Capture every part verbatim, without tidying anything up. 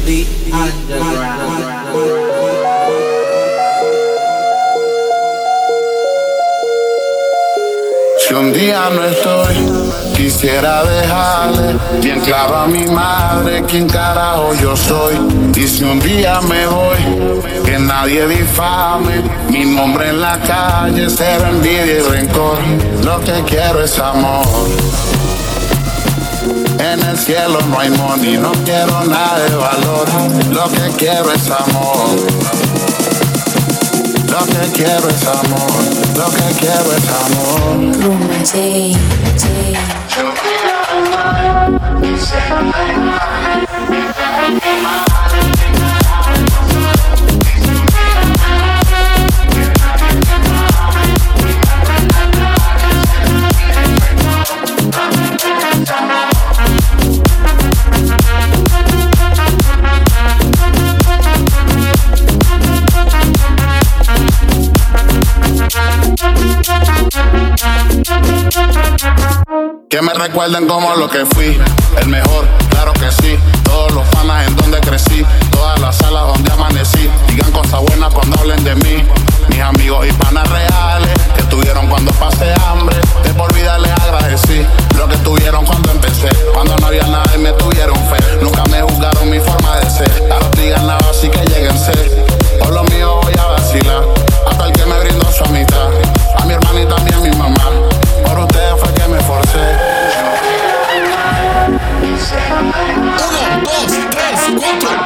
the underground. Si un día no estoy, quisiera dejarle bien claro a mi madre quién carajo yo soy. Y si un día me voy, que nadie difame mi nombre en la calle, cero envidia y rencor. Lo que quiero es amor. En el cielo no hay money, no quiero nada de valor. Lo que quiero es amor. Lo que quiero es amor, lo que quiero es amor. Luna, sí, sí. Que me recuerden como lo que fui, el mejor, claro que sí. Todos los panas en donde crecí, todas las salas donde amanecí. Digan cosas buenas cuando hablen de mí. Mis amigos y panas reales, que estuvieron cuando pasé hambre. De por vida les agradecí lo que tuvieron cuando empecé. Cuando no había nada y me tuvieron fe. Nunca me juzgaron mi forma de ser. Ahora digan nada, así que lléguense. Por lo mío voy a vacilar, hasta el que me brindó su amistad. A mi hermana y también a mi mamá. Por ustedes fue que me forcé. Uno, dos, tres, cuatro.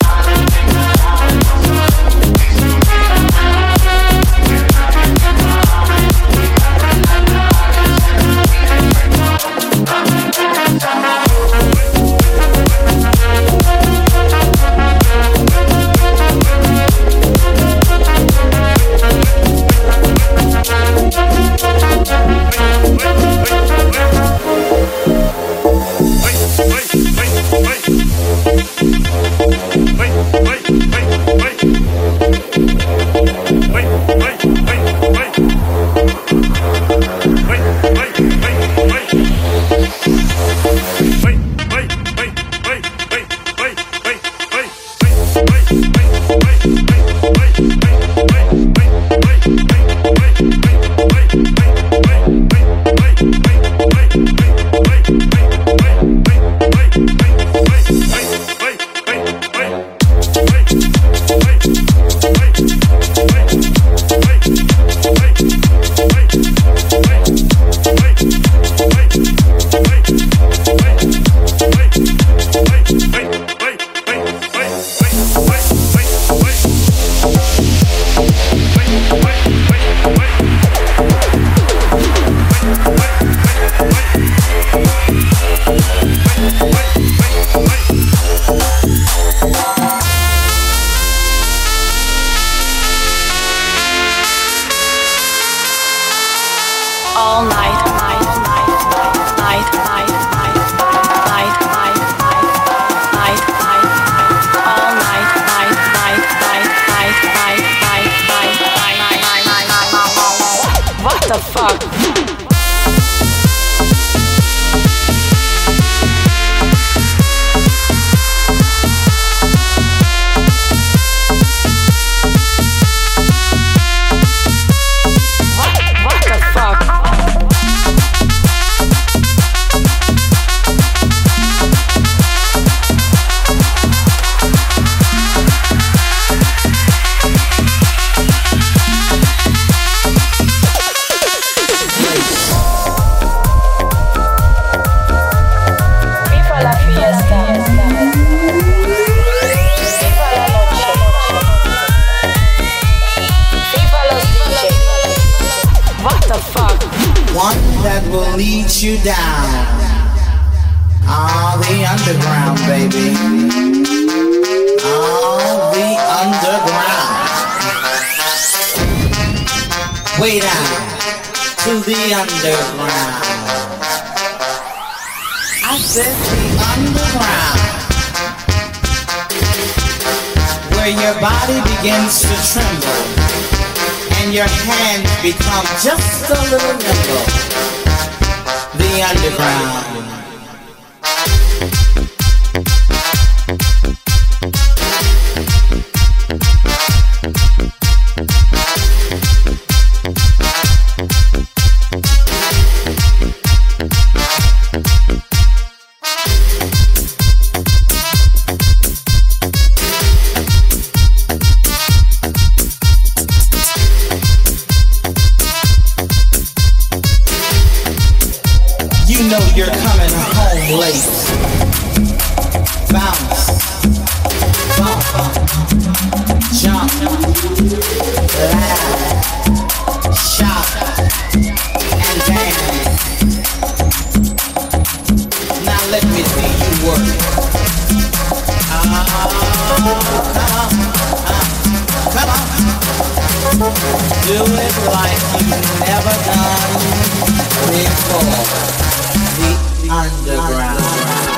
You down. Ah, the underground, baby. Ah, the underground. Way down to the underground. I said the underground. Where your body begins to tremble and your hands become just a little nimble. The underground. come on. Do it like you've never done before. The underground.